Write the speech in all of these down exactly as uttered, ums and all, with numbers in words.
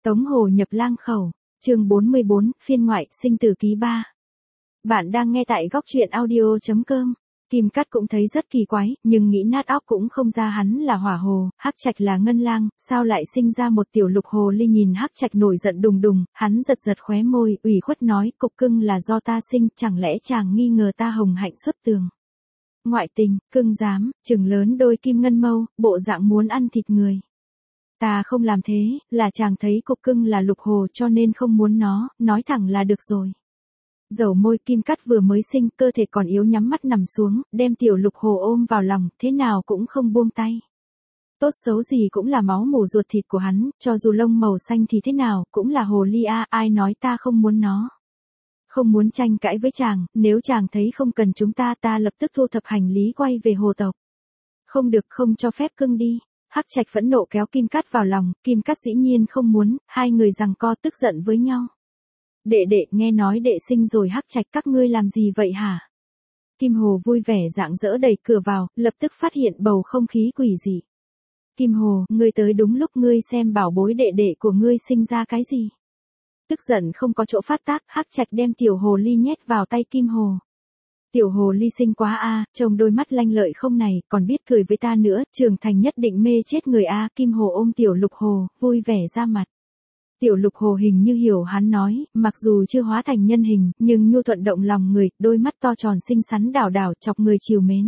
Tống Hồ nhập lang khẩu, chương bốn mươi bốn, phiên ngoại, sinh tử ký ba. Bạn đang nghe tại góc truyện audio chấm com. Kim Cát cũng thấy rất kỳ quái, nhưng nghĩ nát óc cũng không ra hắn là hỏa hồ, Hắc Trạch là ngân lang, sao lại sinh ra một tiểu lục hồ ly. Nhìn Hắc Trạch nổi giận đùng đùng, hắn giật giật khóe môi, ủy khuất nói, cục cưng là do ta sinh, chẳng lẽ chàng nghi ngờ ta hồng hạnh xuất tường. Ngoại tình, cưng dám, trừng lớn đôi kim ngân mâu, bộ dạng muốn ăn thịt người. Ta không làm thế, là chàng thấy cục cưng là lục hồ cho nên không muốn nó, nói thẳng là được rồi. Dầu môi. Kim Cát vừa mới sinh, cơ thể còn yếu nhắm mắt nằm xuống, đem tiểu lục hồ ôm vào lòng, thế nào cũng không buông tay. Tốt xấu gì cũng là máu mủ ruột thịt của hắn, cho dù lông màu xanh thì thế nào, cũng là hồ ly a, ai nói ta không muốn nó. Không muốn tranh cãi với chàng, nếu chàng thấy không cần chúng ta, ta lập tức thu thập hành lý quay về hồ tộc. Không được, không cho phép cưng đi. Hắc Trạch phẫn nộ kéo Kim Cát vào lòng, Kim Cát dĩ nhiên không muốn, hai người giằng co tức giận với nhau. Đệ đệ, nghe nói đệ sinh rồi. Hắc Trạch, các ngươi làm gì vậy hả? Kim Hồ vui vẻ rạng rỡ đẩy cửa vào, lập tức phát hiện bầu không khí quỷ dị. Kim Hồ, ngươi tới đúng lúc, ngươi xem bảo bối đệ đệ của ngươi sinh ra cái gì. Tức giận không có chỗ phát tác, Hắc Trạch đem tiểu hồ ly nhét vào tay Kim Hồ. Tiểu hồ ly xinh quá a, trông đôi mắt lanh lợi không này, còn biết cười với ta nữa, trưởng thành nhất định mê chết người a. Kim Hồ ôm tiểu lục hồ, vui vẻ ra mặt. Tiểu lục hồ hình như hiểu hắn nói, mặc dù chưa hóa thành nhân hình, nhưng nhu thuận động lòng người, đôi mắt to tròn xinh xắn đảo đảo chọc người chiều mến.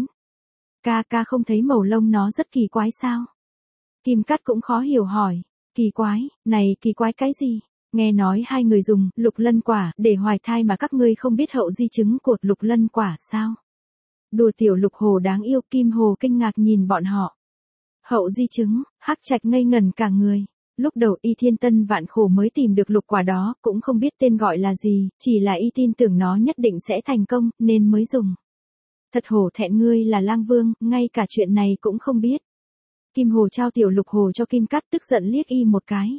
Ca ca không thấy màu lông nó rất kỳ quái sao? Kim Cát cũng khó hiểu hỏi. Kỳ quái, này kỳ quái cái gì? Nghe nói hai người dùng lục lân quả để hoài thai mà các ngươi không biết hậu di chứng của lục lân quả sao? Đùa tiểu lục hồ đáng yêu. Kim Hồ kinh ngạc nhìn bọn họ. Hậu di chứng, Hắc Trạch ngây ngẩn cả người. Lúc đầu y thiên tân vạn khổ mới tìm được lục quả đó, cũng không biết tên gọi là gì, chỉ là y tin tưởng nó nhất định sẽ thành công, nên mới dùng. Thật hổ thẹn, ngươi là lang vương, ngay cả chuyện này cũng không biết. Kim Hồ trao tiểu lục hồ cho Kim Cát, tức giận liếc y một cái.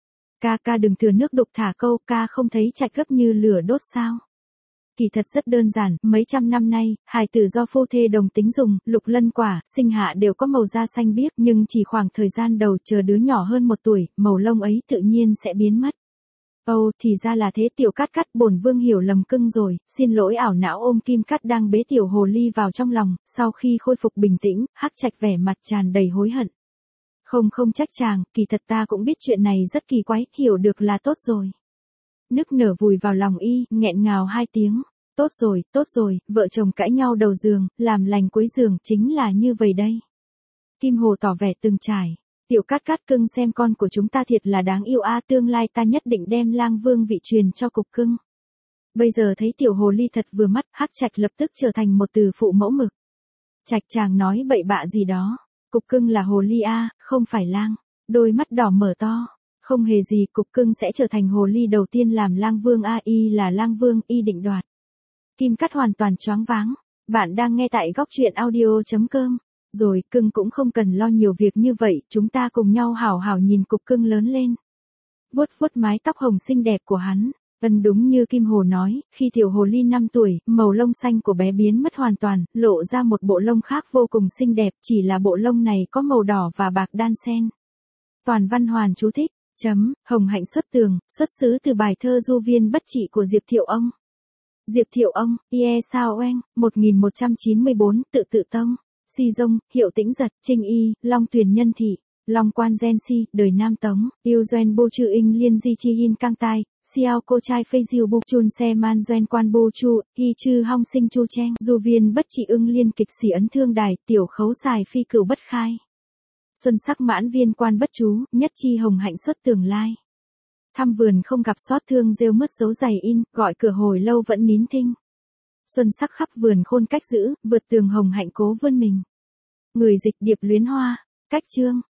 Ca ca đừng thừa nước đục thả câu, ca không thấy Trạch gấp như lửa đốt sao? Kỳ thật rất đơn giản, mấy trăm năm nay, hài tử do phu thê đồng tính dùng, lục lân quả, sinh hạ đều có màu da xanh biếc, nhưng chỉ khoảng thời gian đầu chờ đứa nhỏ hơn một tuổi, màu lông ấy tự nhiên sẽ biến mất. Ồ, thì ra là thế. Tiểu Cát Cát, bổn vương hiểu lầm cưng rồi, xin lỗi. Ảo não ôm Kim Cát đang bế tiểu hồ ly vào trong lòng, sau khi khôi phục bình tĩnh, Hắc Trạch vẻ mặt tràn đầy hối hận. Không không trách chàng, kỳ thật ta cũng biết chuyện này rất kỳ quái, hiểu được là tốt rồi. Nức nở vùi vào lòng y, nghẹn ngào hai tiếng. Tốt rồi, tốt rồi, vợ chồng cãi nhau đầu giường, làm lành cuối giường, chính là như vậy đây. Kim Hồ tỏ vẻ từng trải. Tiểu Cát Cát cưng xem con của chúng ta thiệt là đáng yêu a, tương lai ta nhất định đem lang vương vị truyền cho cục cưng. Bây giờ thấy tiểu hồ ly thật vừa mắt, Hắc Trạch lập tức trở thành một từ phụ mẫu mực. Trạch chàng nói bậy bạ gì đó. Cục cưng là hồ ly a, không phải lang. Đôi mắt đỏ mở to. Không hề gì, cục cưng sẽ trở thành hồ ly đầu tiên làm lang vương a, y là lang vương, y định đoạt. Kim Cát hoàn toàn choáng váng. Bạn đang nghe tại góc truyện audio chấm com. Rồi, cưng cũng không cần lo nhiều việc như vậy, chúng ta cùng nhau hảo hảo nhìn cục cưng lớn lên. Vuốt vuốt mái tóc hồng xinh đẹp của hắn. Ân, đúng như Kim Hồ nói, khi tiểu hồ ly năm tuổi, màu lông xanh của bé biến mất hoàn toàn, lộ ra một bộ lông khác vô cùng xinh đẹp, chỉ là bộ lông này có màu đỏ và bạc đan xen. Toàn văn hoàn chú thích. Chấm, hồng hạnh xuất tường, xuất xứ từ bài thơ Du Viên Bất Trị của Diệp Thiệu Ông. Diệp Thiệu Ông, Ie Sao Oanh, một nghìn một trăm chín mươi tư, tự tự tông, Si Dông, Hiệu Tĩnh Giật, Trinh Y, Long Tuyền Nhân Thị, Long Quan Gen Si, đời Nam Tống, Yêu Doen Bô Chư In Liên Di Chi Hin Cang Tai, Xiao Cô Trai Phê Diêu Bục Chun Se Man Doen Quan Bô Chu, Hi Chư Hong Sinh Chu Cheng, Du Viên Bất Trị Ưng Liên Kịch Sĩ Ấn Thương Đài, Tiểu Khấu Xài Phi Cửu Bất Khai. Xuân sắc mãn viên quan bất chú, nhất chi hồng hạnh xuất tường lai. Thăm vườn không gặp xót thương rêu mứt dấu giày in, gọi cửa hồi lâu vẫn nín thinh. Xuân sắc khắp vườn khôn cách giữ, vượt tường hồng hạnh cố vươn mình. Người dịch Điệp Luyến Hoa, cách chương.